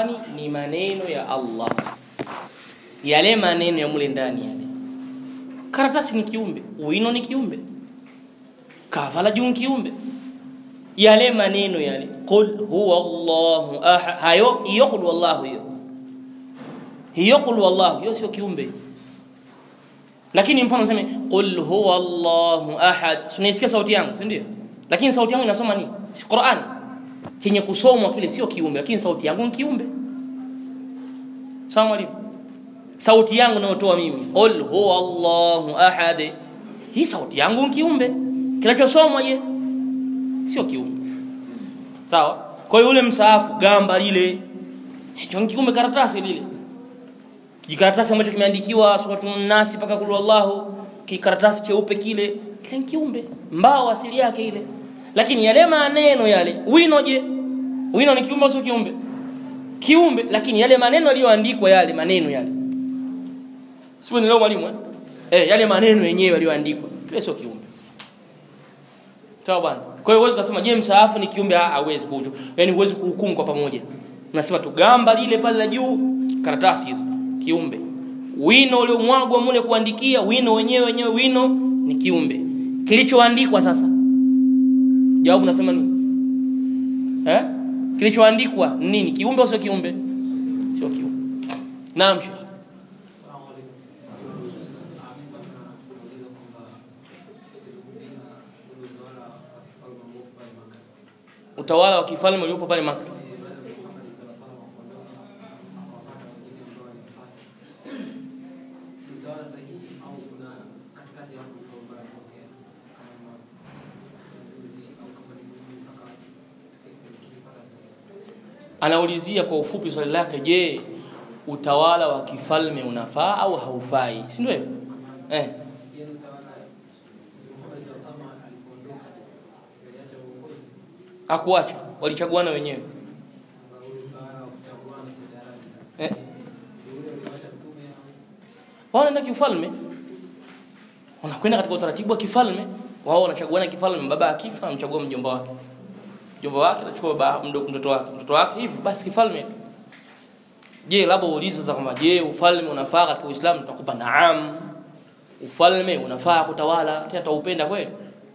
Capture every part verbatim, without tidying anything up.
Qur'ani ni maneno ya Allah. Yale maneno ya mule ndani yale. Karatasi ni kiumbe, wino ni kiumbe. Kavala juu ni kiumbe. Yale maneno yale, qul huwa Allahu ahad, hayo hiyo qul wallahu hiyo. Hiyo qul wallahu hiyo sio kiumbe. Lakini mfano useme qul huwa Allahu ahad, unasikia sauti yangu, si ndio? Lakini sauti yangu inasoma nini? Si Qur'an. Chenye kusomwa kile sio kiumbe, lakini sauti yangu ni kiumbe. Sawa mwalimu? Sauti yangu nayotoa mimi, qul huwa Allahu ahad, hii sauti yangu ni kiumbe. Kinachosomwa je? Sio kiumbe. Sawa? Kwa hiyo ule msaafu gamba lile, hicho ni kiumbe, karatasi lile. Kikaratasi ambacho kimeandikiwa suratul Nas paka kul wallahu, kikaratasi cheupe kile, kile ni kiumbe, mbao asili yake ile. Lakini yale maneno yale, wino je? Wino ni kiumbe au sio kiumbe? Kiumbe, lakini yale maneno yaliyoandikwa yale maneno yale. Sio ni leo mwalimu eh? Eh, yale maneno yenyewe yaliyoandikwa, kile sio kiumbe. Sawa bwana. Kwa hiyo uweze kusema je, msaafu ni kiumbe? Hawezi kujo. Yaani uweze kuhukumu kwa pamoja. Unasema tu gamba lile pale la juu, karatasi hizo, kiumbe. Wino ule mwagwa mule kuandikia, wino wenyewe wenyewe wino ni kiumbe. Kilichoandikwa sasa, jawabu nasema nini? Eh? Kilichoandikwa nini? Kiumbe au sio kiumbe? Sio kiumbe. Naam Sheikh. Utawala wa kifalme uliopo pale Makka. Utawala sahihi au kuna katikati hapo kwa kutokea kama au kama ni anaulizia kwa ufupi swali lake, je, utawala wa kifalme unafaa au haufai? Si ndio hivyo? Eh. Akuacha, walichaguana wenyewe. Eh. Wao na kifalme wanakwenda katika utaratibu wa kifalme, wao wanachaguana kifalme, baba akifa anamchagua mjomba wake. Mjomba wake anachukua baba mdogo mtoto wake, mtoto wake hivi basi kifalme. Je, labda uulize sasa kama je, ufalme unafaa katika Uislamu? Tutakupa naam. Ufalme unafaa kutawala, tena tutaupenda kweli?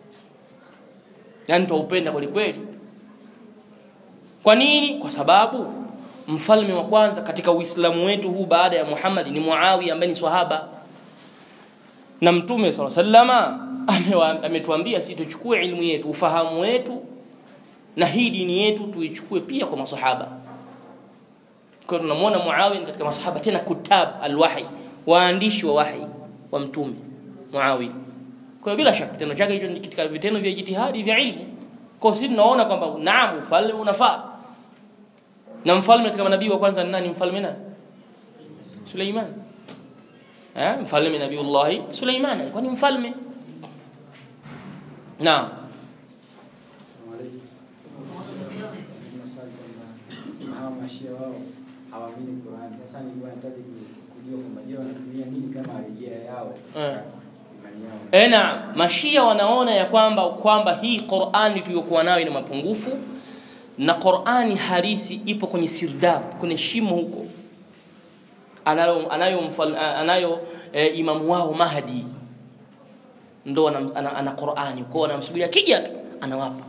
Yaani tutaupenda kweli kweli? Kwa nini? Kwa sababu mfalme wa kwanza katika Uislamu wetu huu baada ya Muhammad ni Muawiya ambaye ni swahaba. Na Mtume sallallahu alaihi wasallam ametuambia sisi tuchukue elimu yetu, ufahamu wetu na hii dini yetu tuichukue pia kwa maswahaba. Kwa tunamwona Muawiya katika maswahaba, tena kutab alwahi, waandishi wa wahi wa Mtume Muawiya. Kwa bila shaka tena chake hicho ni katika vitendo vya jitihadi vya ilmu. Kwa sisi tunaona kwamba naam, ufalme unafaa. Na mfalme katika manabii wa kwanza ni nani? Mfalme nani? Suleiman. Eh, mfalme Nabiiullah Suleiman alikuwa ni mfalme. Naam. Mashia wao hawaamini Qur'an. Sasa ni wanataka kujua kwamba je, wanatumia nini kama rejea yao? Eh. Eh, na Mashia wanaona ya kwamba kwamba hii Qur'ani tuliyokuwa nayo ina mapungufu, na Qur'ani harisi ipo kwenye sirdab, kwenye shimo huko. Anayo anayo mfal, anayo e, imamu wao Mahdi ndo ana, ana, ana Qur'ani kwa anamsubiria kija tu anawapa.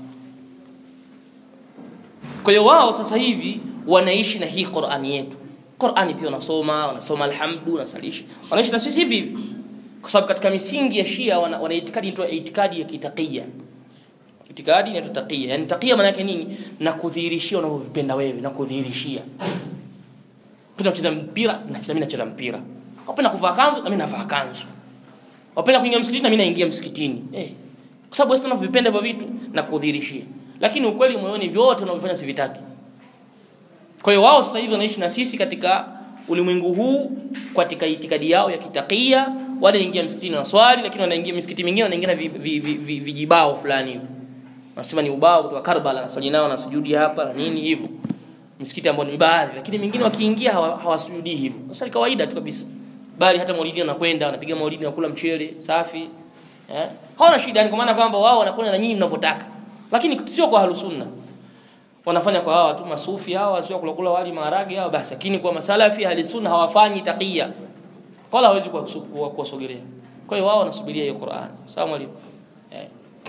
Kwa hiyo wao sasa hivi wanaishi na hii Qur'ani yetu. Qur'ani pia wanasoma, wanasoma alhamdu, wanasalisha. Wanaishi na sisi hivi hivi. Kwa sababu katika misingi ya Shia wana, wana itikadi inaitwa itikadi ya kitaqiyya. Itikadi inaitwa taqiyya. Yaani taqiyya maana yake nini? Na kudhihirishia unavyopenda wewe, na kudhihirishia. Penda kucheza mpira, na mimi nacheza mpira. Wapenda kuvaa kanzu, na mimi navaa kanzu. Wapenda kuingia msikitini, na mimi naingia msikitini. Eh. Kwa sababu wewe unavyopenda hivyo vitu na kudhihirishia. Lakini ukweli moyoni vyote unavyofanya sivitaki. Kwa hiyo wao sasa hivi wanaishi na sisi katika ulimwengu huu katika itikadi yao ya kitaqiyya. Wale ingia msikitini na swali, lakini wanaingia misikiti mingine wanaingia na vijibao fulani. Wanasema ni ubao kutoka Karbala, na swali nao na sujudi hapa na nini hivyo. Misikiti ambao ni baadhi, lakini mingine wakiingia hawasujudi hivyo. Sasa ni kawaida tu kabisa. Bali hata maulidi wanakwenda, wanapiga maulidi na kula mchele safi. Eh? Hawana shida, ni kwa maana kwamba wao wanakwenda na nyinyi mnavyotaka. Lakini sio kwa Ahlus Sunna. wanafanya kwa hawa tu masufi hawa sio kula kula wali maharage hawa basi, lakini kwa masalafi ahli sunna hawafanyi taqiya, wala hawezi kuwasogelea. Kwa hiyo wao wanasubiria hiyo Qur'an. Sawa mwalimu? Eh.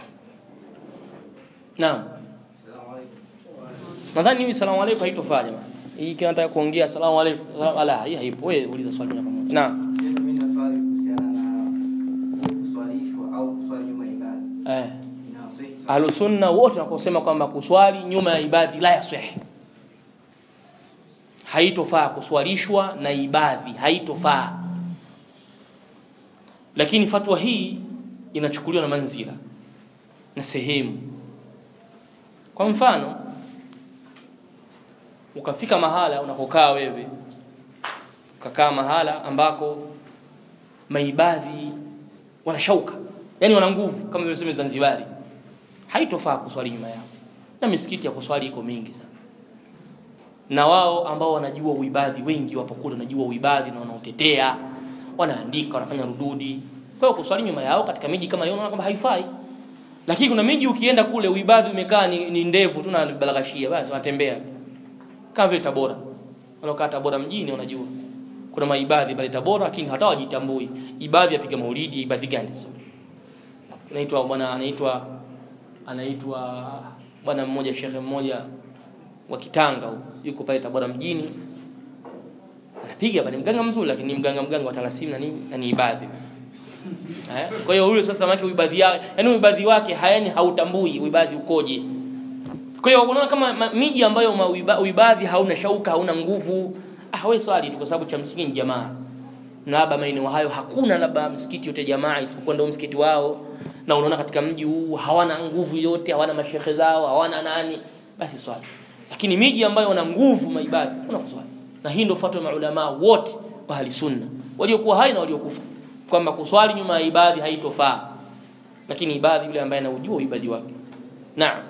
Naam. Asalamu alaykum. Nadhani hii salamu alaykum haitofaa jamaa. Hii kinataka kuongea salamu alaykum. Ala, hii haipo. Wewe uliza swali moja kwa moja. Naam. Mimi na swali kuhusiana na kuswalishwa au kuswali nyuma ya ibada. Eh. Ahlus sunna wote wanasema kwamba kuswali nyuma ya ibadhi la yasih. Haitofaa kuswalishwa na ibadhi, haitofaa. Lakini fatwa hii inachukuliwa na manzila na sehemu. Kwa mfano, ukafika mahala unakokaa wewe, ukakaa mahala ambako maibadhi wanashauka, yani wana nguvu kama vile sema Zanzibari, haitofaa kuswali nyuma yao. Na misikiti ya kuswali iko mingi sana. Na wao ambao wanajua uibadhi wengi wapo kule, wanajua uibadhi na wanaotetea, wanaandika, wanafanya rududi. Kwa hiyo kuswali nyuma yao katika miji kama hiyo unaona kwamba haifai. Lakini kuna miji ukienda kule uibadhi umekaa ni, ni ndevu tu na balaghashia, basi wanatembea. Kama vile Tabora. Wanaokaa Tabora mjini unajua. Kuna maibadhi pale Tabora lakini hata wajitambui. Ibadhi yapiga maulidi, ibadhi gani sasa? Anaitwa bwana anaitwa anaitwa bwana mmoja, shekhe mmoja wa Kitanga yuko pale Tabora mjini. Anapiga pale mganga mzuri lakini mganga mganga wa talasimu na nini na ni ibadhi. Eh? Kwa hiyo huyo sasa maki uibadhi yake, yani uibadhi wake hayani hautambui uibadhi ukoje. Kwa hiyo unaona kama miji ambayo uibadhi hauna shauka, hauna nguvu, ah wewe swali kwa sababu cha msingi ni jamaa. Na labda maeneo hayo hakuna labda msikiti yote jamaa isipokuwa ndio msikiti wao, na unaona katika mji huu hawana nguvu yote, hawana mashehe zao, hawana nani, basi swali. Lakini miji ambayo wana nguvu maibadhi kuna kuswali. Na hii ndio fatwa ya maulama wote wa ahli sunna, waliokuwa hai na waliokufa, kwamba kuswali nyuma ya ibadhi haitofaa. Lakini ibadhi yule ambaye anajua ibadhi wake. Naam.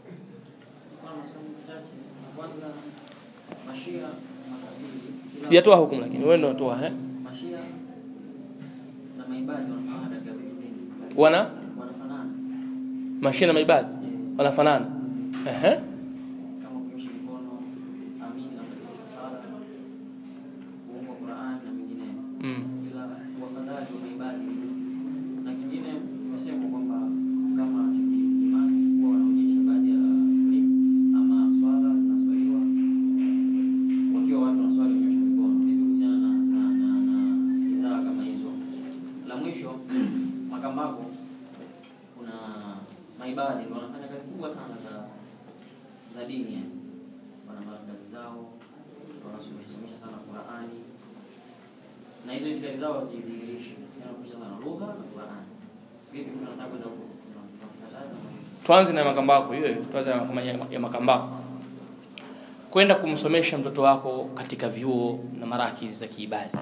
Sijatoa hukumu lakini wewe ndio unatoa eh? Mashia na maibadhi wanafanana katika vitu vingi. Wana? Wanafanana. Mashia na maibadhi wanafanana. Ehe. Kama kunyosha mikono, amini na kutoa sala, kuomba Qur'an na mengineyo. Mm. Ila wafadhali wa maibadhi na kingine wasema kwamba kama imani huwa wanaonyesha baadhi ya ama swala zinaswaliwa wakiwa watu wanaswali kunyosha mikono. Hivi kuhusiana na na na, na idhaa kama hizo. La mwisho Makambako kuna maibadhi wanafanya kazi kubwa sana za za dini yani. Wana markazi zao, wanasomesha sana Qur'ani. Na hizo itikadi zao zidhihirishe. Yana kuhusiana na lugha na Qur'ani. Vipi tunataka kwenda huko? Tuanze na Makambako hiyo, tuanze na kama ya Makambako. Kwenda kumsomesha mtoto wako katika vyuo na marakizi za kiibadhi.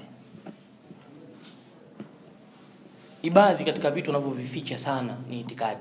Ibadhi katika vitu wanavyovificha sana ni itikadi.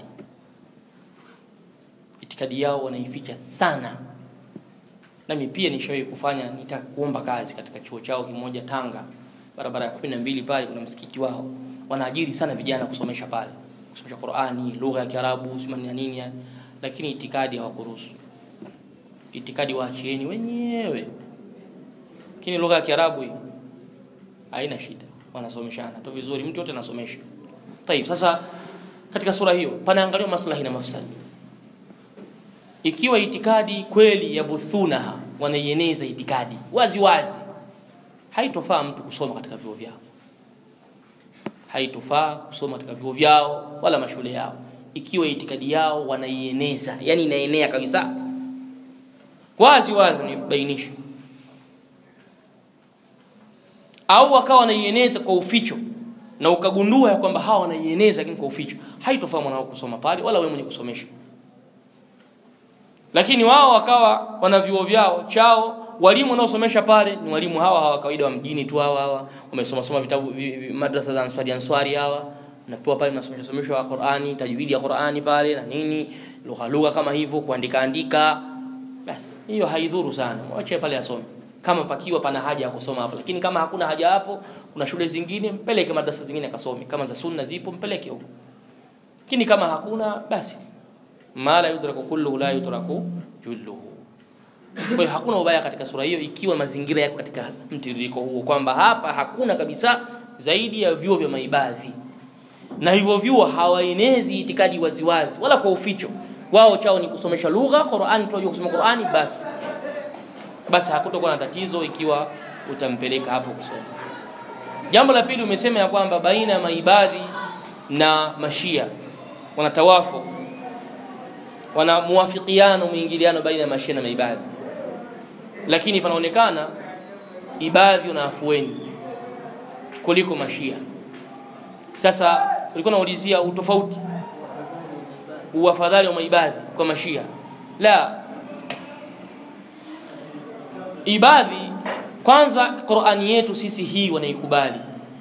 Itikadi yao wanaificha sana. Nami pia nishawahi kufanya, nitaka kuomba kazi katika chuo chao kimoja Tanga, barabara ya kumi na mbili pale kuna msikiti wao. Wanaajiri sana vijana kusomesha pale. Kusomesha Qur'ani, lugha ya Kiarabu, simani nini yani. Lakini itikadi hawakuruhusu. Itikadi waachieni wenyewe. Lakini lugha ya Kiarabu hii haina shida. Wanasomeshana tu vizuri, mtu yote anasomesha. Tayeb, sasa katika sura hiyo panaangaliwa maslahi na mafsadi. Ikiwa itikadi kweli ya buthuna wanaieneza itikadi wazi wazi, haitofaa mtu kusoma katika vyuo vyao. Haitofaa kusoma katika vyuo vyao wala mashule yao. Ikiwa itikadi yao wanaieneza, yani inaenea kabisa. Wazi wazi ni bainisha. Au wakawa wanaieneza kwa uficho na ukagundua ya kwamba hawa wanaieneza lakini kwa uficho, haitofaa mwanao kusoma pale wala wewe mwenye kusomesha. Lakini wao wakawa wana vyuo vyao chao, walimu wanaosomesha pale ni walimu hawa hawa kawaida wa mjini tu, hawa hawa wamesoma soma vitabu madrasa za Answari Answari hawa, napewa pale mnasomesha somesha wa Qur'ani, tajwidi ya Qur'ani pale na nini, lugha lugha kama hivyo, kuandika andika. Basi hiyo haidhuru sana, waache pale asome kama pakiwa pana haja ya kusoma hapo. Lakini kama hakuna haja hapo, kuna shule zingine mpeleke, madrasa zingine akasome, kama za sunna zipo mpeleke huko. Lakini kama hakuna basi mala yudraku kullu la yudraku julluhu. Kwa hiyo hakuna ubaya katika sura hiyo ikiwa mazingira yako katika mtiririko huo, kwamba hapa hakuna kabisa zaidi ya vyuo vya maibadhi, na hivyo vyuo hawaenezi itikadi waziwazi wala kwa uficho. Wao chao ni kusomesha lugha Qur'an, tunajua kusoma Qur'ani basi. Basi hakutakuwa na tatizo ikiwa utampeleka hapo kusoma. Jambo la pili, umesema ya kwamba baina ya maibadhi na mashia wanatawafu, wana muwafikiano, muingiliano baina ya mashia na maibadhi, lakini panaonekana ibadhi wana afueni kuliko mashia. Sasa ulikuwa unaulizia utofauti, uafadhali wa maibadhi kwa mashia. La, ibadhi kwanza Qur'ani yetu sisi hii wanaikubali,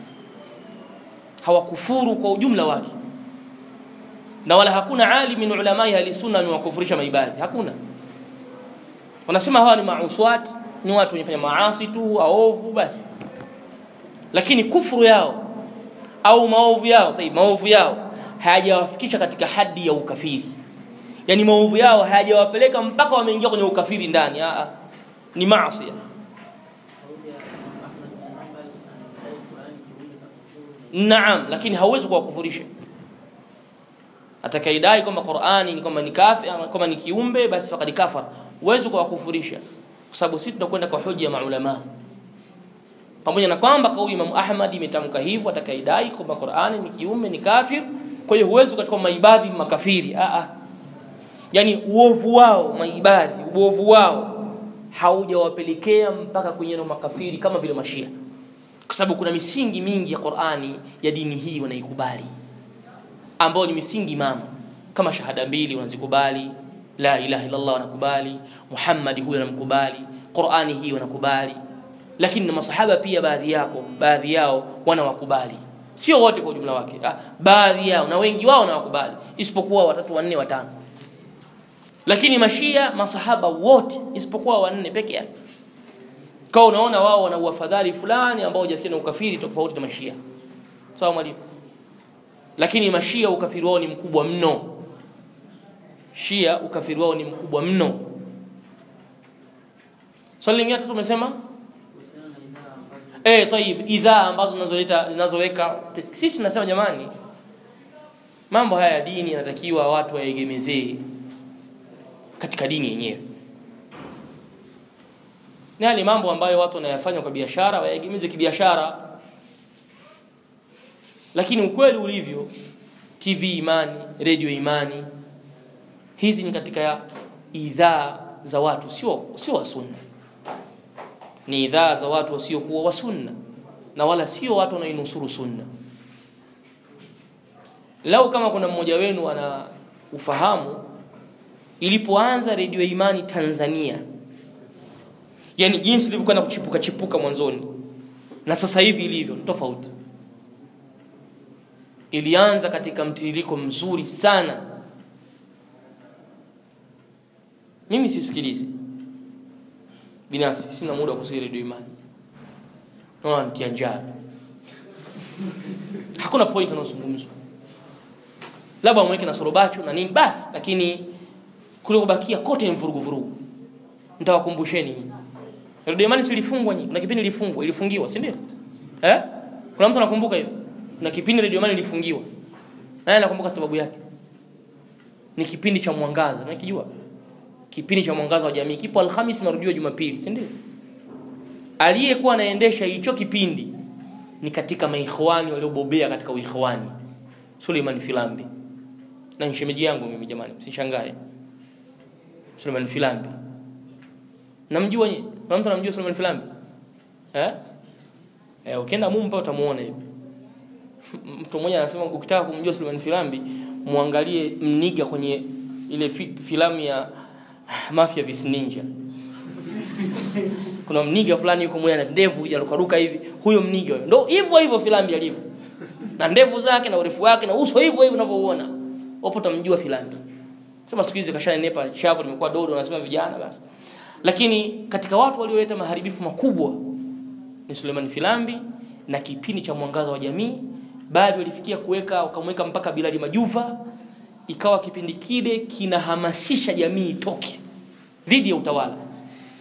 hawakufuru kwa ujumla wake, na wala hakuna alim min ulamai ahli sunna amewakufurisha maibadhi, hakuna. Wanasema hawa ni mauswat, ni watu wenye kufanya maasi tu, aovu basi. Lakini kufuru yao au maovu yao, tayib, maovu yao hayajawafikisha katika hadi ya ukafiri. Yani maovu yao hayajawapeleka mpaka wameingia kwenye ukafiri ndani, a ni maasi. Naam, lakini hauwezi kuwakufurisha. Atakaidai kwamba Qur'ani ni kwamba ni kafir ama kwamba ni kiumbe, basi fakadi kafara. Uwezo kuwakufurisha, kwa sababu sisi tunakwenda kwa hoja ya maulama. Pamoja na kwamba kauli Imam Ahmad imetamka hivyo, atakaidai kwamba Qur'ani ni kiumbe, ni kafir, kwa hiyo huwezi kuchukua maibadhi makafiri. A a yani uovu wao maibadhi, uovu wao haujawapelekea mpaka kwenye makafiri kama vile mashia, kwa sababu kuna misingi mingi ya Qur'ani ya dini hii wanaikubali, ambao ni misingi mama, kama shahada mbili wanazikubali, la ilaha illa Allah wanakubali, Muhammad huyo anamkubali, Qur'ani hii wanakubali. Lakini na masahaba pia baadhi yako baadhi yao wanawakubali, sio wote kwa ujumla wake, ah, baadhi yao na wengi wao wanawakubali, isipokuwa watatu wanne watano. Lakini mashia masahaba wote isipokuwa wanne peke yake. Kwa unaona wao wana uafadhali fulani ambao hujafikia na ukafiri tofauti na mashia. Sawa mwalimu? Lakini mashia ukafiri wao ni mkubwa mno. Shia ukafiri wao ni mkubwa mno. Swali lingine tatu tumesema eh tayib, idhaa ambazo zinazoleta zinazoweka sisi tunasema jamani, mambo haya ya dini yanatakiwa watu waegemezee katika dini yenyewe. Ni hali mambo ambayo watu wanayafanya kwa biashara waegemeze kibiashara. Lakini ukweli ulivyo, T V Imani, radio Imani, hizi ni katika idhaa za watu sio sio wa sunna. Ni idhaa za watu wasio kuwa wa sunna, na wala sio watu wanainusuru sunna. Lau kama kuna mmoja wenu ana ufahamu ilipoanza radio Imani Tanzania, yani jinsi ilivyokuwa na kuchipuka chipuka mwanzoni na sasa hivi ilivyo tofauti. Ilianza katika mtiririko mzuri sana. Mimi sisikilizi binafsi, sina muda wa kusikiliza radio Imani, naona nitia njaa, hakuna point anazungumzwa, labda mweke na sorobacho na nini basi, lakini kule kubakia kote ni vurugu vurugu. Nitawakumbusheni, radio Imani silifungwa nyinyi, kuna kipindi ilifungwa, ilifungiwa, si ndio? Eh? Kuna mtu anakumbuka hiyo? Kuna kipindi radio Imani ilifungiwa. Naye anakumbuka sababu yake. Ni kipindi cha Mwangaza, unakijua? Kipindi cha Mwangaza wa Jamii kipo Alhamisi marudio Jumapili, si ndio? Aliyekuwa anaendesha hicho kipindi ni katika maikhwani waliobobea katika uikhwani, Suleiman Filambi. Na ni shemeji yangu mimi jamani, msishangae. Suleiman Filambi. Namjua nyinyi? Na mtu anamjua Suleiman Filambi? Eh? Eh, ukienda Mumba utamuona hivi. Mtu mmoja anasema ukitaka kumjua Suleiman Filambi, muangalie Mniga kwenye ile fi, filamu ya Mafia vs Ninja. Kuna Mniga fulani yuko mwenye na ndevu yalukaruka hivi, huyo Mniga ndio hivyo hivyo Filambi alivyo. Na ndevu zake na urefu wake na uso hivyo hivyo unavyoona. Wapo tamjua Filambi. Sema siku hizi kashanepa chavu limekuwa dodo, wanasema vijana basi. Lakini katika watu walioleta maharibifu makubwa ni Suleiman Filambi na kipindi cha Mwangaza wa Jamii. Baadhi walifikia kuweka wakamweka mpaka Bilali Majuva, ikawa kipindi kile kinahamasisha jamii itoke dhidi ya utawala.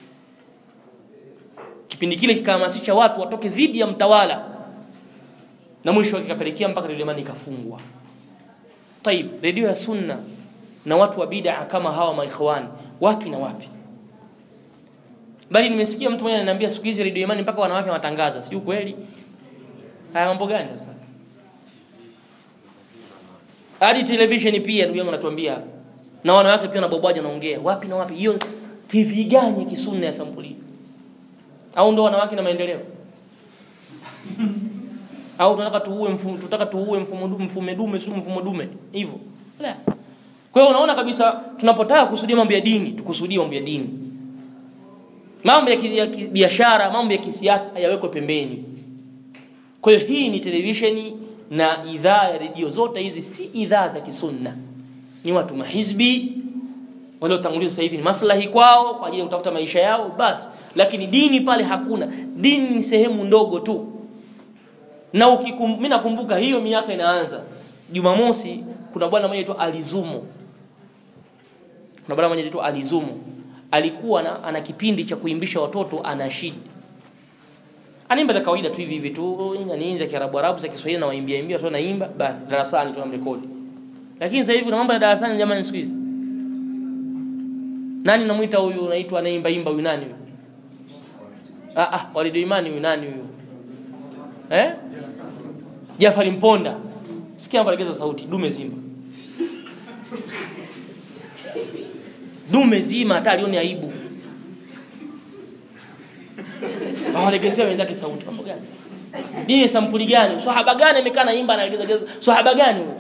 Kipindi kile kikahamasisha watu watoke dhidi ya mtawala, na mwisho kikapelekea mpaka Radio Imani ikafungwa. Taib, redio ya sunna na watu wa bid'a kama hawa maikhwani wapi na wapi? Bali nimesikia mtu mmoja ananiambia siku hizi Radio Imani mpaka wanawake watangaza, sio kweli? Haya mambo gani sasa? Hadi television pia ndugu yangu anatuambia, na wanawake pia na bobaji wanaongea. Wapi na wapi? Hiyo T V gani ya kisunna ya sampuli? Au ndo wanawake na maendeleo? Au tunataka tuue mfumo, tunataka tuue mfumo dume, mfumo dume, sio mfumo dume hivyo? La. Kwa hiyo unaona kabisa tunapotaka kusudia mambo ya dini, tukusudie mambo ya dini. Mambo ya biashara, mambo ya kisiasa hayawekwe pembeni. Kwa hiyo hii ni televisheni na idhaa ya redio, zote hizi si idhaa za kisunna. Ni watu mahizbi waliotangulia sasa hivi ni maslahi kwao kwa ajili ya kutafuta maisha yao basi, lakini dini pale hakuna. Dini ni sehemu ndogo tu. Na ukikum, mimi nakumbuka hiyo miaka inaanza. Jumamosi kuna bwana mmoja anaitwa Alizumo. Kuna bwana mmoja anaitwa Alizumo. Alikuwa na, ana kipindi cha kuimbisha watoto anashid. Anaimba za kawaida tu hivi hivi tu, anainja Kiarabu Arabu za Kiswahili na waimbia imbia tu naimba basi darasani tunamrekodi. Lakini sasa hivi kuna mambo ya darasani jamani siku hizi. Nani namuita huyu anaitwa anaimba imba huyu nani huyu? Ah ah, Walid Imani huyu nani huyu? Eh? Jafari Mponda. Sikia analegeza sauti, dume zima. Dume zima hata alioni aibu. Analegezea wenzake sauti mambo gani? Dini sampuli gani? Sahaba gani amekaa naimba analegeza? Sahaba gani huyo?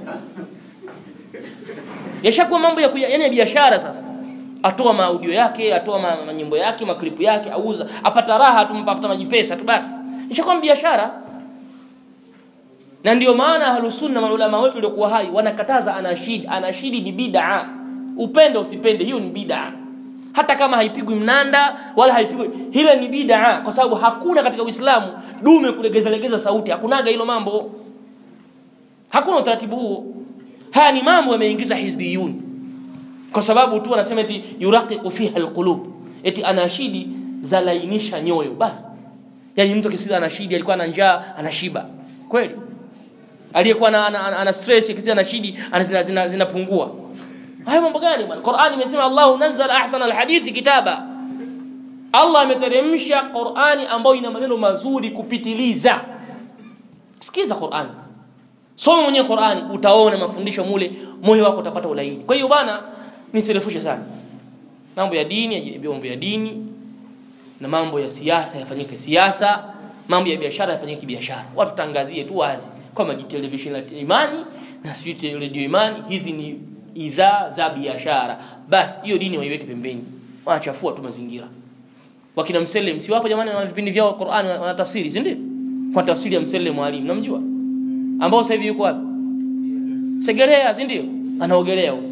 Yashakuwa mambo ya kuya, yani ya biashara sasa. Atoa maaudio yake, atoa ma, manyimbo yake, maklipu yake, auza, apata raha tumpata majipesa tu basi. Ishakuwa biashara. Na ndio maana Ahlus Sunna na ulama wetu waliokuwa hai wanakataza anashid. Anashidi ni bid'a. Upende usipende hiyo ni bid'a. Hata kama haipigwi mnanda wala haipigwi, hile ni bid'a kwa sababu hakuna katika Uislamu dume kulegeza legeza sauti. Hakunaga hilo mambo. Hakuna utaratibu huo. Haya ni mambo yameingiza hizbiyun. Kwa sababu tu anasema eti yuraqiqu fiha alqulub. Eti anashidi zalainisha nyoyo basi. Yaani mtu akisikia anashidi alikuwa na njaa anashiba. Kweli? Aliyekuwa ana, ana, ana stress akisikia anashidi anazina zinapungua. Hayo mambo gani bwana? Qur'ani imesema Allahu nazzala ahsana alhadithi kitaba. Allah ameteremsha Qur'ani ambayo ina maneno mazuri kupitiliza. Sikiza Qur'ani. Soma mwenyewe Qur'ani utaona mafundisho mule, moyo wako utapata ulaini. Kwa hiyo bwana nisirefushe sana. Mambo ya dini yajibiwe mambo ya dini, na mambo ya siasa yafanyike siasa, mambo ya biashara yafanyike biashara. Watu tangazie tu wazi kama television la Imani na sio Radio Imani, hizi ni idhaa za biashara. Basi hiyo dini waiweke pembeni. Wanachafua tu mazingira. Wakina Mselem si wapo jamani, wana vipindi vyao Qur'ani wanatafsiri, si ndio? Kwa tafsiri ya Mselem mwalimu, namjua? Ambao sasa hivi yuko wapi? Segerea, si ndio? Anaogelea huko.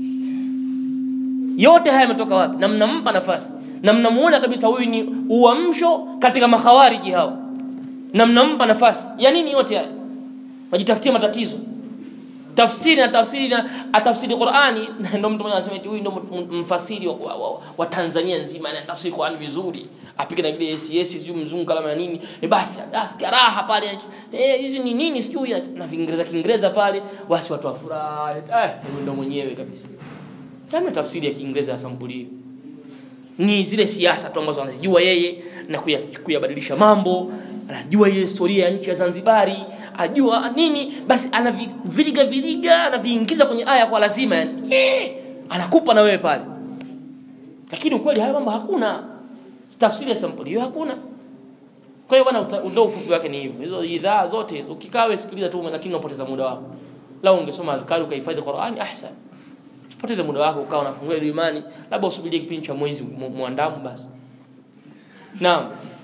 Yote haya yametoka wapi? Na mnampa nafasi. Na mnamuona kabisa huyu ni uamsho katika makhawariji hao. Na mnampa nafasi. Ya nini yote haya? Wajitafutie matatizo. Tafsiri na tafsiri na atafsiri Qur'ani, ndio mtu mmoja anasema eti huyu ndio mfasiri wa, wa, wa, wa Tanzania nzima na tafsiri Qur'ani vizuri. Apige na ile S S sio mzungu kama nini. E basi asikia raha pale. Eh hizi ni nini sijui na Kiingereza Kiingereza pale, wasi watu wafurahi. Eh ndio mwenyewe kabisa. Kama tafsiri ya Kiingereza ya sampuli hiyo. Ni zile siasa tu ambazo anajua yeye na kuyabadilisha mambo, anajua ile historia ya nchi ya Zanzibari, ajua nini, basi anaviriga viriga, anaviingiza kwenye aya kwa lazima yani. Eh, anakupa na wewe pale. Lakini ukweli hayo mambo hakuna. Tafsiri ya sampuli hiyo hakuna. Kwa hiyo bwana ndio ufupi wake ni hivyo. Hizo idhaa zote ukikawe sikiliza tu lakini unapoteza muda wako. Lao ungesoma adhkari ukahifadhi Qur'ani ahsan. Usipoteze muda wako ukawa unafungua ile imani, labda usubirie kipindi cha mwezi muandamu basi. Naam.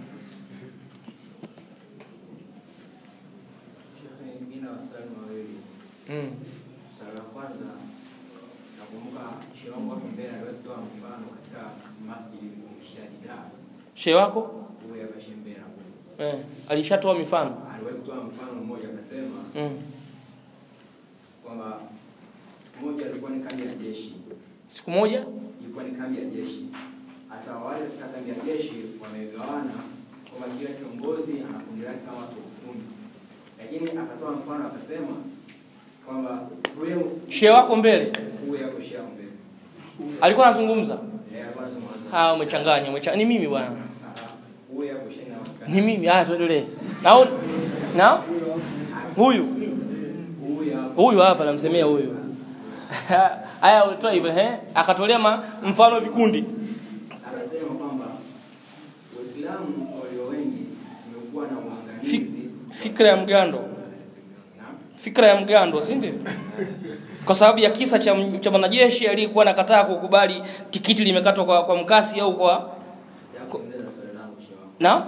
Mm. Sala kwanza nakumbuka shehe wangu hapo mbele alitoa mfano katika masjid Shadida. Shehe wako? Huyo akashembera. Eh, alishatoa mifano. Aliwahi kutoa mfano mmoja akasema Mm. kwamba siku moja alikuwa ni kambi ya jeshi. Siku moja ilikuwa ni kambi ya jeshi. Hasa wale katika kambi ya jeshi wamegawana mazingira yake kama tukundi. Lakini akatoa mfano akasema kwamba huyo shehe wako mbele, huyo yako shehe mbele alikuwa anazungumza. eh, alikuwa anazungumza. Ah, umechanganya, umechanganya. Ni mimi bwana. Huyo yako shehe na Ni mimi. Ah, tuendelee. Na na huyu huyu hapa namsemea huyu. Haya, utoa hivyo eh, akatolea mfano vikundi. Akasema kwamba Waislamu walio wengi wamekuwa na uangalizi fikra ya mgando. Fikra ya mgando, si ndio? Kwa sababu ya kisa cha cha mwanajeshi aliyekuwa anakataa kukubali tikiti limekatwa kwa, kwa mkasi au kwa, kwa na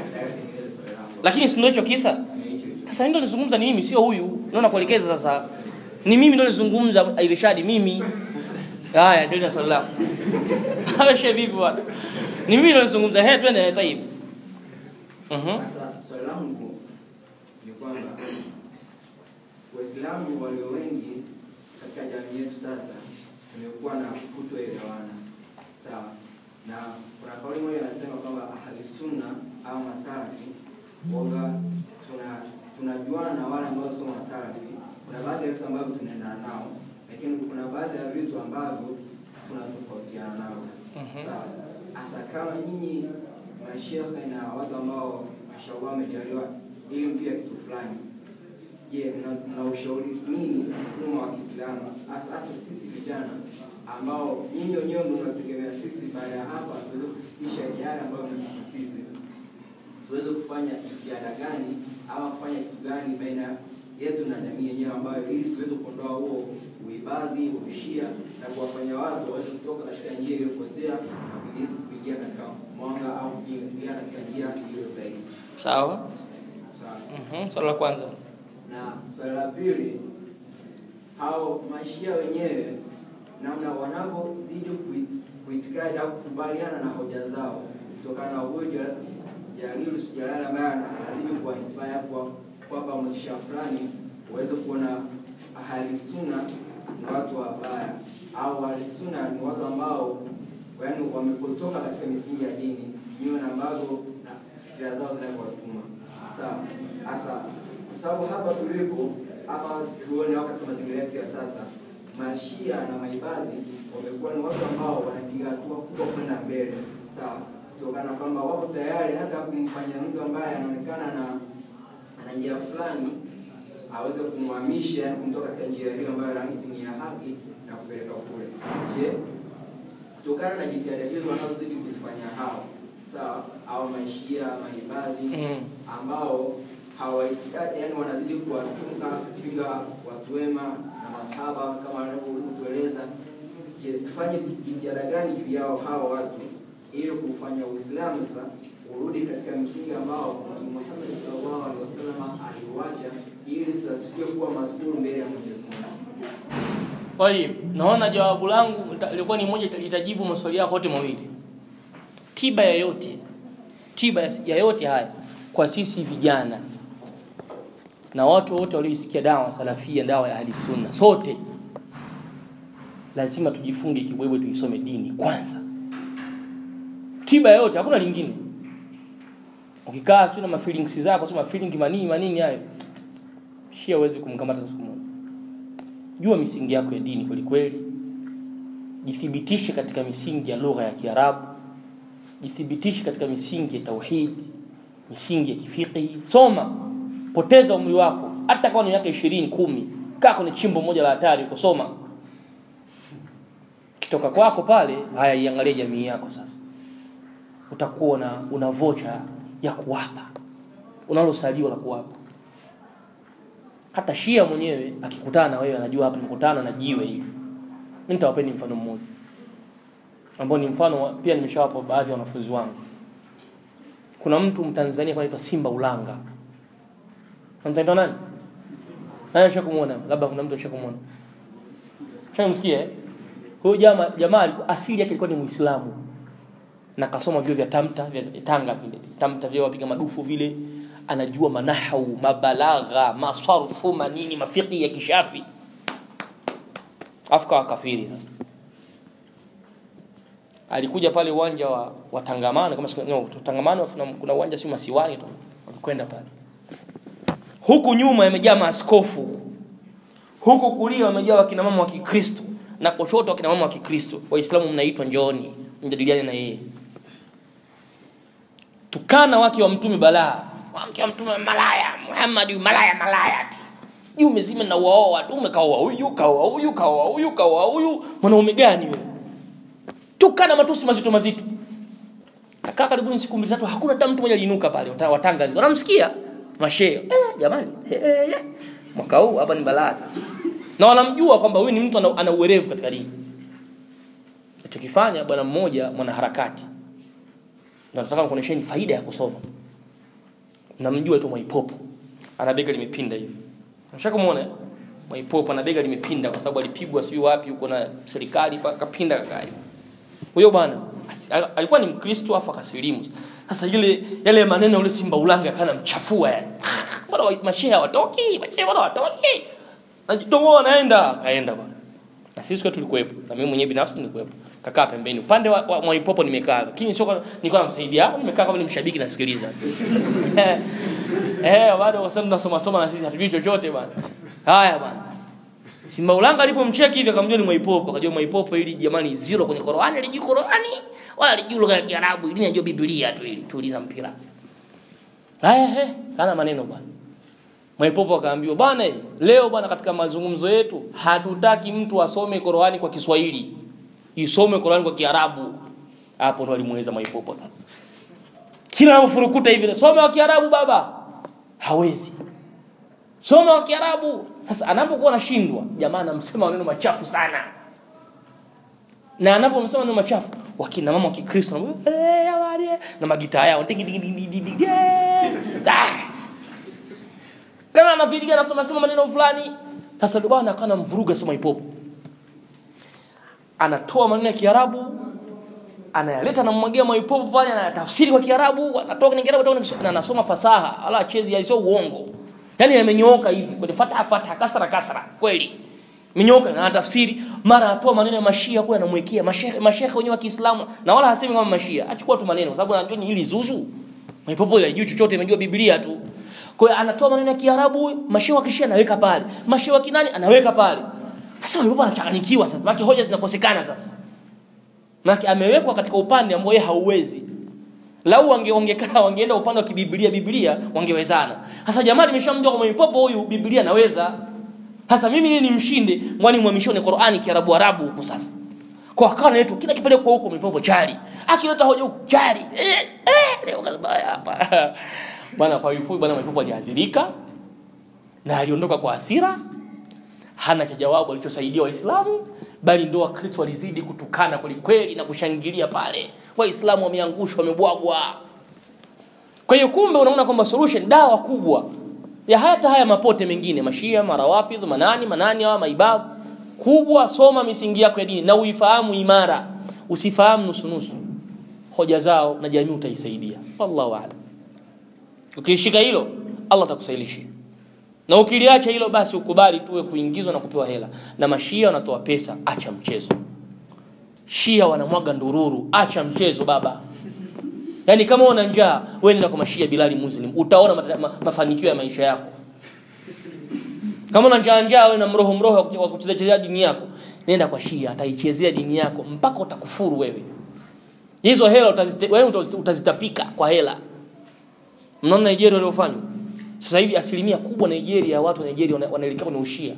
lakini si ndio hicho kisa. Sasa ndio nizungumza ni mimi, sio huyu. Unaona kuelekeza sasa. Ni mimi ndio nizungumza Irshadi mimi. Haya ndio na swali lako. Hayo shehe vipi bwana? Ni mimi ndio nizungumza. He, twende taibu. Mhm. Sasa swali langu ni kwamba Waislamu walio wengi katika jamii yetu sasa tumekuwa na kutoelewana. Sawa. Na kuna kauli moja inasema kwamba ahli sunna au masalafi wanga tuna tunajuana na wale ambao sio masalafi. Kuna baadhi ya vitu ambavyo tunaendana nao, lakini kuna baadhi ya vitu ambavyo tunatofautiana nao. Mhm. Sawa. Hasa kama nyinyi mashehe na watu ambao mashallah wamejaliwa ili mpia kitu fulani, je, mna ushauri nini kwa Waislamu hasa hasa sisi vijana ambao nyinyi wenyewe ndio mnategemea sisi baada ya hapa tuweze kufikisha yale ambayo tunataka sisi, tuweze kufanya jitihada gani au kufanya kitu gani baina yetu na jamii yenyewe ambayo ili tuweze kuondoa huo uibadhi, ushia na kuwafanya watu waweze kutoka katika njia iliyopotea na kuingia katika mwanga au kuingia katika njia iliyo sahihi. Sawa? Sawa. Mhm. Swali la kwanza. Na swali la pili, hao mashia wenyewe namna wanavyozidi kuitikadi au kukubaliana na hoja zao kutokana na huyo Jalil Jalal ambaye anazidi kuwa inspire kwa kwamba mtisha fulani uweze kuona ahli sunna ni watu wabaya au ahli sunna ni watu ambao yaani wamepotoka katika misingi ya dini nyuma na ambavyo na fikra zao zinawatuma. Sawa. Hasa kwa sababu hapa tulipo hapa tuone wakati mazingira yetu ya sasa, mashia na maibadhi wamekuwa ni watu ambao wanapiga hatua kubwa kwenda mbele. Sawa. Kutokana kwamba wapo tayari hata kumfanya mtu ambaye anaonekana na ana njia fulani aweze kumhamisha na kumtoka katika njia hiyo ambayo rahisi ni ya haki na kupeleka kule. Je, kutokana na jitihada hizo wanazozidi kufanya hao, sawa, au mashia maibadhi ambao hawaitikadi yani wanazidi kuwatunga kupinga watu wema na masahaba kama wanavyotueleza, je, tufanye jitihada gani juu yao hao watu ili kufanya Uislamu sasa urudi katika msingi ambao Muhammad sallallahu alaihi wasallam aliuacha ili sasa tusije kuwa masduru mbele ya Mwenyezi Mungu? Kwa hiyo naona jawabu langu lilikuwa ni moja, litajibu maswali yako yote mawili. Tiba ya yote, tiba ya yote haya kwa sisi vijana na watu wote walioisikia dawa salafia, dawa ya ahli sunna, sote lazima tujifunge kibwebwe, tuisome dini kwanza. Tiba yote, hakuna lingine. Ukikaa sio na feelings zako, sio feeling manini manini hayo, shia uweze kumkamata siku moja. Jua misingi yako ya dini kweli kweli. Jithibitishe katika misingi ya lugha ya Kiarabu. Jithibitishe katika misingi ya tauhid, misingi ya kifiqhi. Soma, poteza umri wako hata kama ni miaka ishirini, kumi. Kaa kwenye chimbo moja la hatari kusoma. Kitoka kwako pale, haya iangalie jamii yako sasa. Utakuwa na una vocha ya kuwapa, unalosaliwa la kuwapa. Hata Shia mwenyewe akikutana na wewe anajua hapa nimekutana na jiwe hili. Mimi nitawapeni mfano mmoja ambao ni mfano pia nimeshawapa baadhi ya wanafunzi wangu. Kuna mtu Mtanzania anaitwa Simba Ulanga. Mtaitwa nani? Nani ashakumuona? Labda kuna mtu ashakumuona. Shamsikia eh? Huyo jamaa jamaa asili yake ilikuwa ni Muislamu. Na kasoma vyo vya Tamta vya Tanga vile. Tamta vya wapiga madufu vile, anajua manahau, mabalagha, masarfu, manini, mafiqhi ya kishafi. Afka kafiri sasa. Alikuja pale uwanja wa, wa Tangamano kama no, Tangamano kuna uwanja si Masiwani tu. kwenda pale. Huku nyuma yamejaa maaskofu, huku kulia wamejaa wakina mama wa Kikristo, na kushoto wakina mama wa Kikristo. Waislamu mnaitwa njooni mjadiliane na yeye. Tukana wake wa mtume balaa, wake wa mtume malaya, Muhammad malaya malaya tu. Yu mzima na waoa tu, umekaoa huyu, kaoa huyu, kaoa huyu, kaoa huyu, mwanaume gani wewe? Tukana matusi mazito mazito. Kaka karibuni siku mbili tatu hakuna hata mtu mmoja aliinuka pale. Watanga wanamsikia mashehe. Eh jamani, eh, eh. Mwaka huu hapa ni balaa sasa. Na wanamjua kwamba huyu ni mtu ana, ana uwerevu katika dini. Alichokifanya bwana mmoja mwanaharakati. Na nataka kuonesheni faida ya kusoma. Namjua tu Mwaipopo. Ana bega limepinda hivi. Unashaka muone? Mwaipopo ana bega limepinda kwa sababu alipigwa sio wapi huko na serikali paka pinda gari. Huyo bwana alikuwa ni Mkristo afa kasilimu. Sasa ile yale maneno yule Simba Ulanga kana mchafua yani. Bwana mashehe hawatoki, mashehe bwana hawatoki. Na dongo anaenda, kaenda bwana. Na sisi kwa tulikuwepo. Na mimi mwenyewe binafsi nilikuwepo. Kakaa pembeni. Upande wa, wa Mwaipopo nimekaa. Lakini sio nilikuwa namsaidia hapo, nimekaa kama ni mshabiki nasikiliza. Eh, bado kwa sababu tunasoma soma na sisi hatujui chochote bwana. Haya bwana. Simba Ulanga alipomcheki hivi akamjua ni Mwaipopo, akajua Mwaipopo ili jamani zero kwenye Qur'ani, alijua Qur'ani wala alijua lugha ya Kiarabu, ili anajua Biblia tu ili tuuliza mpira. Haya eh, kana maneno bwana. Mwaipopo akaambiwa bwana, leo bwana katika mazungumzo yetu hatutaki mtu asome Qur'ani kwa Kiswahili. Isome Qur'ani kwa Kiarabu. Hapo ndo alimueleza Mwaipopo sasa. Kila ufurukuta hivi, soma kwa Kiarabu baba. Hawezi. Soma kwa Kiarabu. Sasa anapokuwa anashindwa, jamaa anamsema maneno machafu sana. Na anapomsema maneno machafu, wakina mama wa Kikristo na eh awali na magitaa yao ding ding ding ding ding. Kama anafikiria anasoma sema maneno fulani, sasa ndio bwana akana mvuruga soma Mwaipopo. Anatoa maneno ya Kiarabu, anayaleta na mmwagia Mwaipopo pale, anatafsiri kwa Kiarabu, anatoka kwenye Kiarabu na anasoma fasaha, ala chezi ya sio uongo. Yaani amenyooka hivi, kwa fataha fataha kasra kasra, kweli. Menyoka na tafsiri, mara atoa maneno ya Mashia kwa anamwekea mashehe mashehe wenyewe wa Kiislamu na wala hasemi kama Mashia. Achukua tu maneno sababu anajua ni hili zuzu. Mwaipopo ile juu chochote amejua Biblia tu. Kwa hiyo anatoa maneno ya Kiarabu, mashehe wa Kishia anaweka pale. Mashehe wa Kinani anaweka pale. Sasa Mwaipopo anachanganyikiwa sasa. Maana hoja zinakosekana sasa. Maana amewekwa katika upande ambao yeye hauwezi. Lau wangeongekaa wangeenda upande wa kibiblia Biblia wangewezana. Sasa jamani nimeshamjua kwa Mwaipopo huyu Biblia naweza. Sasa mimi ili nimshinde mwani muhamishone Qur'ani Kiarabu Arabu huko sasa. Kwa kana yetu kila kipande kwa huko Mwaipopo chali. Akileta hoja huko chali. Eh eh leo kabaya hapa. Bwana kwa hiyo bwana Mwaipopo aliadhirika na aliondoka kwa hasira. Hana cha jawabu alichosaidia Waislamu, bali ndio Wakristo walizidi kutukana kweli na kushangilia pale. Waislamu wameangushwa, wamebwagwa. Kwa hiyo kumbe unaona kwamba solution dawa kubwa ya hata haya mapote mengine, Mashia, Marawafidh, manani, manani hawa maibabu, kubwa soma misingi yako ya dini na uifahamu imara, usifahamu nusu nusu. Hoja zao na jamii utaisaidia. Wallahu a'lam. Ukishika hilo, Allah atakusaidia. Na ukiliacha hilo basi ukubali tuwe kuingizwa na kupewa hela. Na Mashia wanatoa pesa, acha mchezo. Shia wanamwaga ndururu, acha mchezo baba. Yaani kama una njaa, wewe nenda kwa Mashia Bilali Muslim, utaona ma, ma, mafanikio ya maisha yako. Kama una njaa njaa wewe na mroho mroho wa kuchezea dini yako, nenda kwa Shia, ataichezea dini yako mpaka utakufuru wewe. Hizo hela utazite, wewe utazitapika kwa hela. Mnaona Nigeria waliofanya? Sasa hivi asilimia kubwa Nigeria ya watu wa Nigeria wanaelekea kwenye ushia.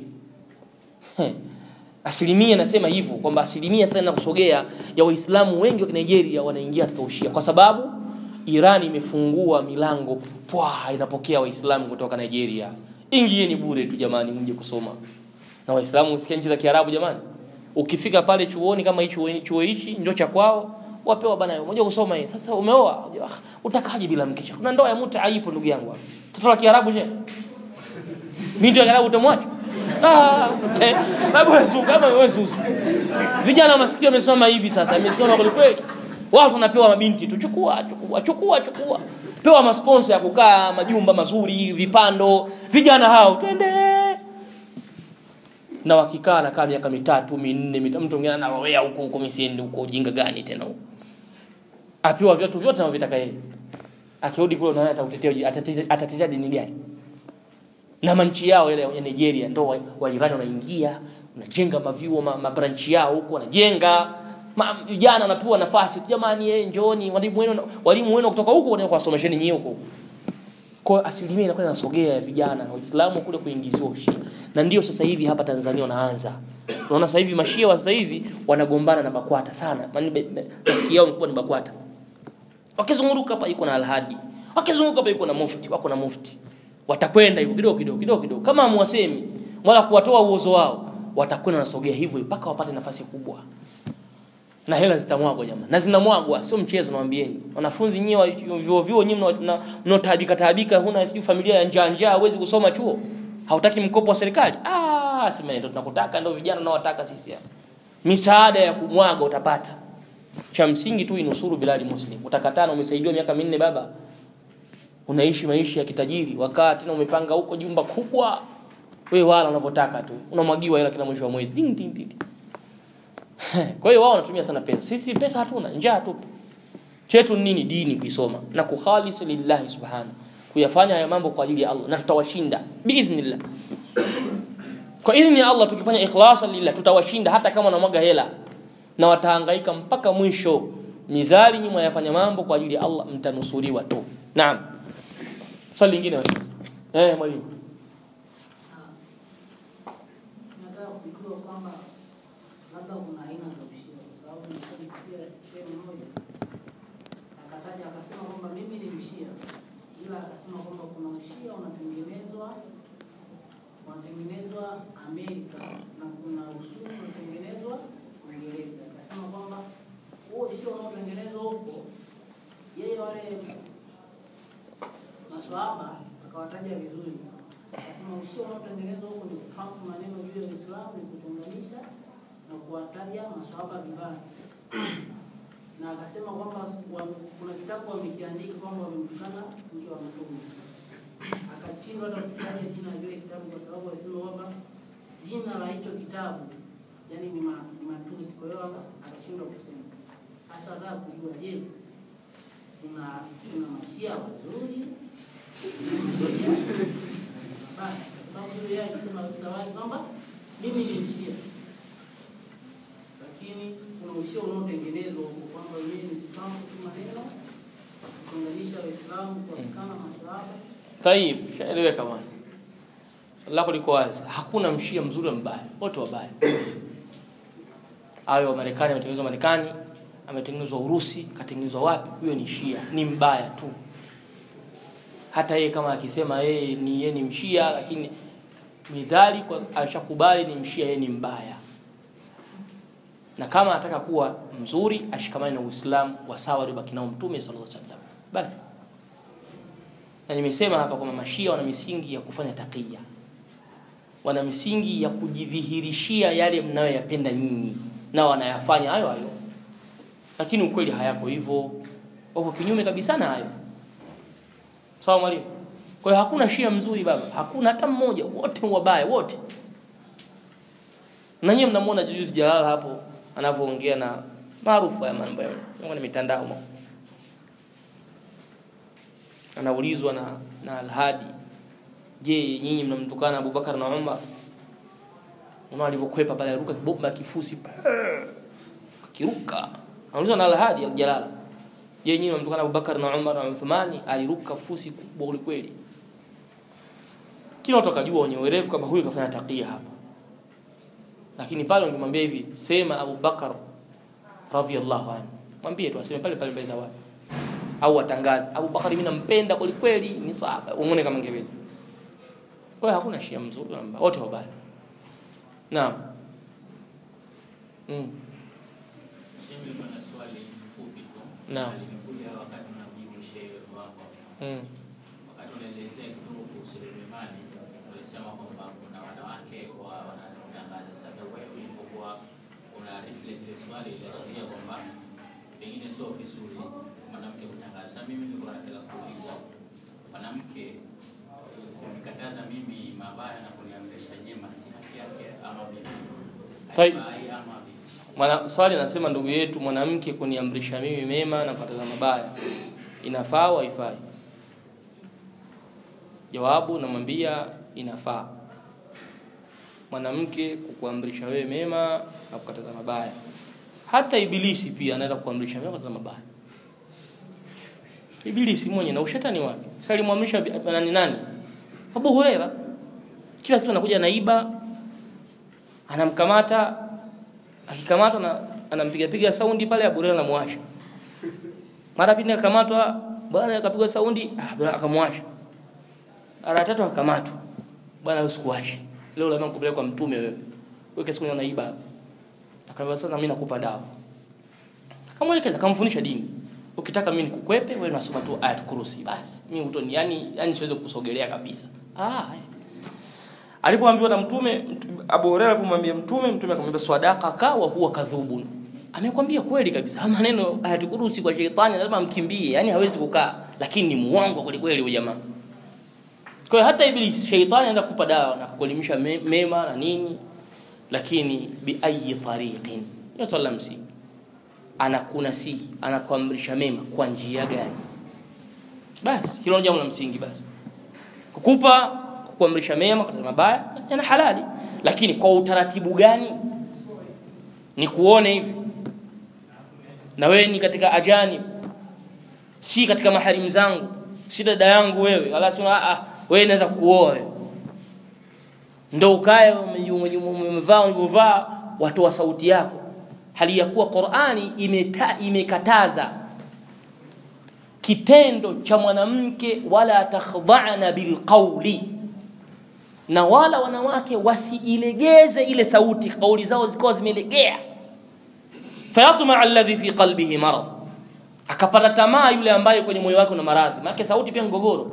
Asilimia nasema hivyo kwamba asilimia sana kusogea ya Waislamu wengi wa Nigeria wanaingia katika ushia kwa sababu Iran imefungua milango pwa inapokea Waislamu kutoka Nigeria. Ingieni bure tu jamani mje kusoma. Na Waislamu usikie nchi za Kiarabu jamani. Ukifika pale chuoni kama hicho chuo hichi ndio cha kwao, wapewa bana mmoja kusoma hii. Sasa umeoa, utakaje bila mke? Kuna ndoa ya muta ipo ndugu yangu. Mtoto wa Kiarabu je? Binti wa Kiarabu utamwacha? Ah, eh, babu wewe kama wewe susu. Vijana masikio wamesoma hivi sasa, wamesoma kwa kweli. Watu wanapewa mabinti tu, chukua, chukua, chukua, chukua. Pewa masponsor ya kukaa, majumba mazuri, vipando, vijana hao twende. Na wakikaa na kama miaka mitatu, minne, mtu mwingine anawea huko huko misiendi huko ujinga gani tena huko. Apewa vitu vyote anavyotaka yeye. Akirudi kule unaona atatetea atatetea dini gani? Na manchi yao ile ya Nigeria ndio wa Iran wanaingia, unajenga mavyuo ma, mabranch yao huko wanajenga. Vijana wanapewa nafasi. Jamani yeye njooni walimu wenu walimu wenu kutoka huko wanaenda kuwasomesheni nyinyi huko. Kwa asilimia inakuwa inasogea ya vijana na Waislamu kule kuingiziwa ushia. Na ndio sasa hivi hapa Tanzania wanaanza. Unaona sasa hivi mashia wa sasa hivi wanagombana na BAKWATA sana. Maana rafiki yao mkubwa ni BAKWATA. Wakizunguruka hapa yuko na Al-Hadi. Wakizunguruka hapa yuko na Mufti, wako na Mufti. Watakwenda hivyo kidogo kidogo kidogo kidogo. Kama muwasemi wala kuwatoa uozo wao, watakwenda nasogea hivyo mpaka wapate nafasi kubwa. Na hela zitamwagwa jamaa. Na zinamwagwa sio mchezo nawaambieni. Wanafunzi nyinyi wa vyuo vyuo nyinyi mnotaabika taabika huna sijui familia ya njaa njaa huwezi kusoma chuo. Hautaki mkopo wa serikali? Ah, sema ndio tunakutaka ndio vijana nao wataka sisi hapa. Misaada ya kumwaga utapata. Cha msingi tu inusuru bilali muslim. Utakatana umesaidiwa miaka minne baba. Unaishi maisha ya kitajiri wakati tena umepanga huko jumba kubwa. Wewe wala unavyotaka tu. Unamwagiwa hela kila mwisho wa mwezi. Ding ding ding. Kwa hiyo wao wanatumia sana pesa. Sisi pesa hatuna, njaa tupo. Chetu nini? Dini kuisoma na kukhalis lillahi subhanahu. Kuyafanya haya mambo kwa ajili ya Allah na tutawashinda biidhnillah. Kwa idhni ya Allah tukifanya ikhlasa lillah tutawashinda hata kama wanamwaga hela. Na watahangaika mpaka mwisho. Midhali nyuma yafanya mambo kwa ajili ya Allah mtanusuriwa tu. Naam. Swali lingine wapi? Eh mwalimu. Nataka kujua kwamba labda kuna aina za ushia kwa sababu nilisikia shehe mmoja akataja akasema kwamba mimi ni mshia ila akasema kwamba kuna ushia unatengenezwa unatengenezwa Amerika na kuna usuli unatengenezwa Uingereza. Akasema kwamba huo ushia unaotengenezwa huko yeye wale maswahaba akawataja vizuri. Akasema ushia unaotengenezwa huko ni kupampu maneno juu ya Uislamu, ni kutunganisha na kuwataja maswahaba vibaya. Na akasema kwamba kuna kitabu wamekiandika kwamba wamemtukana mke wa Mtume. Akachindwa hata kutaja jina la kile kitabu kwa sababu alisema kwamba jina la hicho kitabu yani ni, ma, ni matusi. Kwa hiyo akashindwa kusema. Hasa nataka kujua je, kuna kuna mashia wazuri? Basi sababu yeye alisema zawadi kwamba mimi ni mshia. Lakini kuna ushia unaotengenezwa huko kwamba yeye ni kama tu maneno kuunganisha Waislamu kwa kama maswahaba. Tayib, shaeleweka bwana. Lako liko wazi. Hakuna mshia mzuri na mbaya. Wote wabaya. Ayo wa Marekani ametengenezwa Marekani, ametengenezwa Urusi, katengenezwa wapi? Huyo ni shia, ni mbaya tu. Hata yeye kama akisema yeye ni yeye ni mshia lakini midhali kwa ashakubali ni mshia yeye ni mbaya. Na kama anataka kuwa mzuri ashikamane na Uislamu wa sawa alibaki nao Mtume sallallahu alaihi wasallam. Basi. Na nimesema hapa kwamba mashia wana misingi ya kufanya taqiya. Wana misingi ya kujidhihirishia yale mnayoyapenda nyinyi na wanayafanya hayo hayo. Lakini ukweli hayako hivyo. Wako kinyume kabisa na hayo. Sawa mwalimu? Kwa hiyo hakuna shia mzuri baba. Hakuna hata mmoja, wote wabaya wote. Na nyinyi mnamuona Julius Jalal hapo anavyoongea na maarufu ya mambo yao. Ni mitandao mwa. Anaulizwa na na Al-Hadi, je, nyinyi mnamtukana Abubakar na Umar? Unaona alivyokwepa pale ruka kibomba kifusi. Kiruka. Anaulizwa na Al-Hadi Al-Jalal, je, nyinyi mnamtukana Abubakar na Umar na Uthmani? Aliruka fusi kubwa kweli. Kila mtu akajua wenye werevu kama huyu kafanya taqiya hapa. Lakini pale ungemwambia hivi, sema Abubakar radhiyallahu anhu. Mwambie tu aseme pale pale mbele za watu. Au atangaze Abubakar mimi nampenda kweli kweli ni sahaba. Umeone kama ingeweza. Kwa hiyo hakuna shia mzuri na mbaya, wote wabaya. Naam. Mm. Mimi nina swali fupi tu. Naam. Nilikuja wakati namjibu shehe wako. Mm. Wakati unaelezea kidogo kuhusu imani, ulisema kwamba kuna wanawake wa wanazotangaza. Sasa wewe ulipokuwa una reflect swali ile sheria kwamba pengine sio vizuri mwanamke kutangaza. Sasa mimi nilikuwa nataka kuuliza mwanamke kunikataza mimi mabaya na kuniamrisha njema si haki yake ama vipi? Tai. Ama vipi? Mwana swali nasema ndugu yetu, mwanamke kuniamrisha mimi mema na kukataza mabaya inafaa au haifai? Jawabu namwambia inafaa mwanamke kukuamrisha wewe mema na kukataza mabaya. Hata ibilisi pia anaweza kukuamrisha mema na kukataza mabaya. Ibilisi mwenye na ushetani wake. Sasa alimwamrisha nani nani? Abu Huraira. Kila siku anakuja naiba, anamkamata, akikamata na anampiga piga saundi pale, Abu Huraira anamwasha. Mara pili akamatwa, bwana akapigwa saundi, ah akamwasha. Mara tatu akamatwa. Bwana usikuache. Leo lazima nikupeleke kwa mtume wewe. Wewe kesi kwenye unaiba. Akamwambia sasa mimi nakupa dawa. Akamwelekeza, akamfundisha dini. Ukitaka mimi nikukwepe wewe unasoma tu ayat kursi basi. Mimi utoni yani yani siweze kusogelea kabisa. Ah. Alipoambiwa na mtume, Abu Hurairah alipomwambia mtume, mtume akamwambia swadaka ka wa huwa kadhubun. Amekwambia kweli kabisa. Haya maneno ayat kursi kwa shetani lazima mkimbie, yani hawezi kukaa, lakini ni muongo kweli kweli huyo jamaa. Kwa hiyo hata ibilisi shetani anaanza kukupa dawa na kukuelimisha mema na nini, lakini bi ayi tariqin. Hiyo swala msingi. Anakunasi, anakuamrisha mema kwa njia gani? Basi hilo jambo la msingi basi. Kukupa kukuamrisha mema kwa mabaya yana halali, lakini kwa utaratibu gani? Ni kuone hivi. Na wewe ni katika ajani, si katika maharimu zangu, si dada yangu wewe. Wala sema ah wewe naweza kuoa wewe. Ndio ukae umevaa ulivyovaa watoa sauti yako. Hali ya kuwa Qur'ani imeta, imekataza kitendo cha mwanamke wala takhdha'na bilqawli, na wala wanawake wasiilegeze ile sauti, kauli zao zikawa zimelegea. Fayatma alladhi fi qalbihi marad, akapata tamaa yule ambaye kwenye moyo wake una maradhi. Maana sauti pia ngogoro,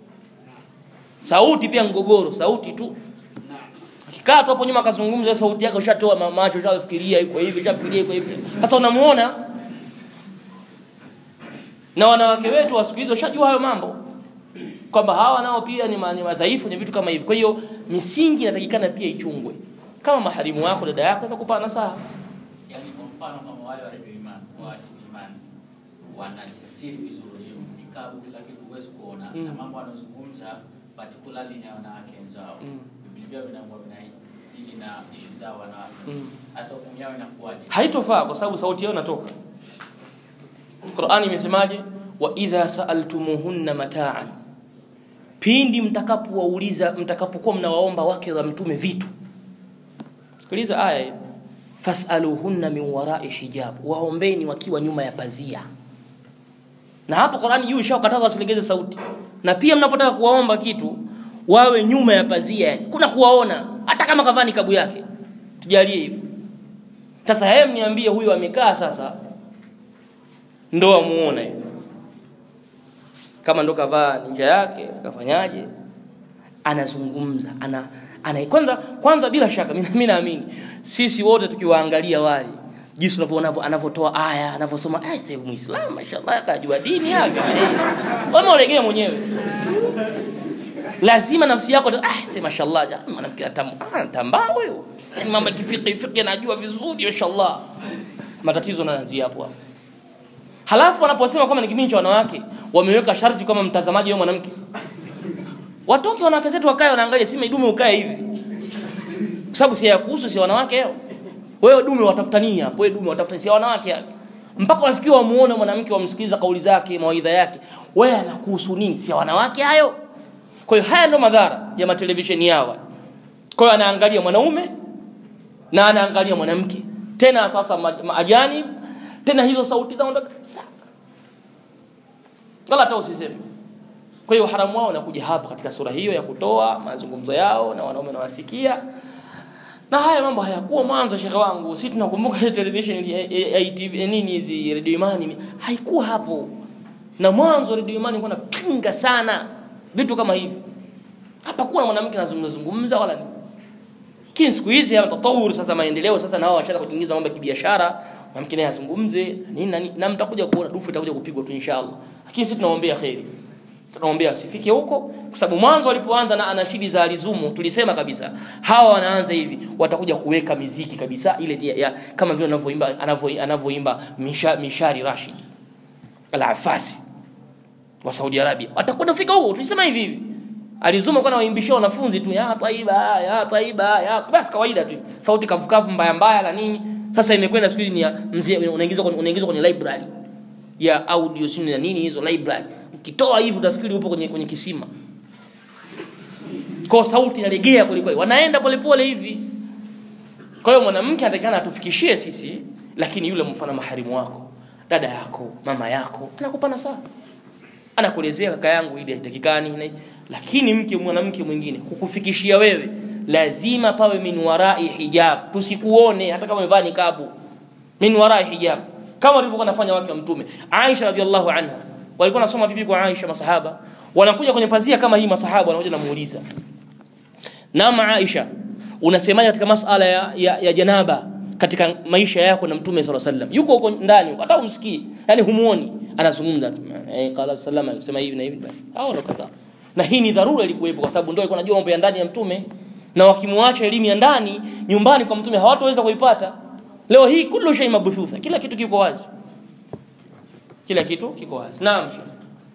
sauti pia ngogoro, sauti tu. Kaa tu hapo nyuma akazungumza sauti yake ushatoa macho ushafikiria yuko hivi ushafikiria yuko hivi. Sasa unamuona na wanawake wetu wa siku hizo ushajua hayo mambo kwamba hawa nao pia ni madhaifu ni vitu kama hivi. Kwa hiyo misingi inatakikana pia ichungwe. Kama maharimu wako dada yako atakupa nasaha. Yaani kwa mfano kama wale wale imani, wale imani wanajistiri vizuri, nikabu kila kitu huwezi kuona mm. na mambo wanazungumza particularly na wanawake wenzao. Mm. Biblia inaamua hili na issue zao wanawake. Sasa hukumu yao inakuwaje? Haitofaa kwa sababu sauti yao inatoka. Qur'ani imesemaje? Wa idha sa'altumuhunna mata'an, pindi mtakapowauliza mtakapokuwa mnawaomba wake wa mtume vitu. Sikiliza aya hii. Fas'aluhunna min wara'i hijab, waombeni wakiwa nyuma ya pazia. Na hapo Qur'ani juu ishakataza wasilegeze sauti. Na pia mnapotaka kuwaomba kitu wawe nyuma ya pazia, yani kuna kuwaona hata kama kavani kabu yake. Tujalie hivyo. Sasa hem niambie huyu amekaa sasa ndo amuone hivi. Kama ndo kavaa ninja yake, kafanyaje? Anazungumza, ana ana kwanza kwanza bila shaka mimi mimi naamini sisi wote tukiwaangalia wale jinsi tunavyoona anavyotoa aya, anavyosoma ai sasa Muislamu mashallah kajua dini yake. Wewe ulegea mwenyewe. Lazima nafsi yako ah sema mashallah mwanamke atambaa huyo. Yaani mambo ya kifiki fiki anajua vizuri mashallah. Matatizo yanaanzia hapo hapo. Halafu wanaposema kama ni kipindi cha wanawake, wameweka sharti kama mtazamaji wewe mwanamke. Watoke wanawake zetu wakae wanaangalia sima idume ukae hivi. Kwa sababu si ya kuhusu si wanawake hao. Wewe dume watafuta nini hapo? Wewe dume watafuta si wanawake hapo. Mpaka wafikie wamuone mwanamke wamsikiliza kauli zake, mawaidha yake. Wewe anakuhusu nini? Si wanawake hayo. Kwa hiyo haya ndio madhara ya matelevisheni yao. Kwa hiyo anaangalia mwanaume na anaangalia mwanamke. Tena sasa maajani, tena hizo sauti zao ndoka. Wala hata usiseme. Kwa hiyo haramu wao unakuja hapa katika sura hiyo ya kutoa mazungumzo yao na wanaume na wasikia. Na haya mambo hayakuwa mwanzo shekhe wangu. Sisi tunakumbuka ile television ya I T V nini hizi Radio Imani haikuwa hapo. Na mwanzo Radio Imani ilikuwa inapinga sana vitu kama hivi. Hapa kuna mwanamke anazungumza zungumza wala nini. Kini siku hizi hapa tatawuri sasa maendeleo sasa na wao washaanza kuingiza mambo ya kibiashara, mwanamke naye azungumze nini na nini na mtakuja kuona dufu itakuja kupigwa tu inshallah. Lakini sisi tunaombea khairi. Tunaombea asifike huko kwa sababu mwanzo walipoanza na anashidi za alizumu tulisema kabisa hawa wanaanza hivi watakuja kuweka miziki kabisa ile ya, kama vile anavyoimba anavyoimba Misha, Mishari Rashid Al-Afasi wa Saudi Arabia. Watakwenda kufika huko tulisema hivi hivi. alizuma kwa anawaimbishia wanafunzi tu ya taiba ya taiba ya basi kawaida tu sauti kavukavu mbaya mbaya la nini. Sasa imekwenda siku hizi ni mzee unaingizwa kwenye unaingizwa kwenye library ya audio sini na nini hizo library, ukitoa hivi utafikiri upo kwenye kwenye kisima kwa sauti inalegea kweli kweli, wanaenda polepole hivi. Kwa hiyo mwanamke anatakana atufikishie sisi, lakini yule mfano maharimu wako, dada yako, mama yako anakupa nasaha, anakuelezea kaka yangu ile dakikani, lakini mke mwanamke mwingine kukufikishia wewe lazima pawe min warai hijab, tusikuone hata kama umevaa nikabu, min warai hijab, kama walivyokuwa nafanya wake wa mtume. Aisha radhiallahu anha walikuwa nasoma vipi kwa Aisha? Masahaba wanakuja kwenye pazia kama hii, masahaba wanakuja namuuliza, na Aisha unasemaje katika masuala ya, ya, ya janaba katika maisha yako na mtume sallallahu alaihi wasallam? Yuko huko ndani hata umsikii, yani humuoni, anazungumza tu eh, qala sallama anasema hivi na hivi basi, hao ndo kadhaa. Na hii ni dharura ilikuwepo kwa sababu ndio alikuwa anajua mambo ya ndani ya mtume, na wakimwacha elimu ya ndani nyumbani kwa mtume hawataweza kuipata. Leo hii kullu shay mabthutha, kila kitu kiko wazi, kila kitu kiko wazi. Naam.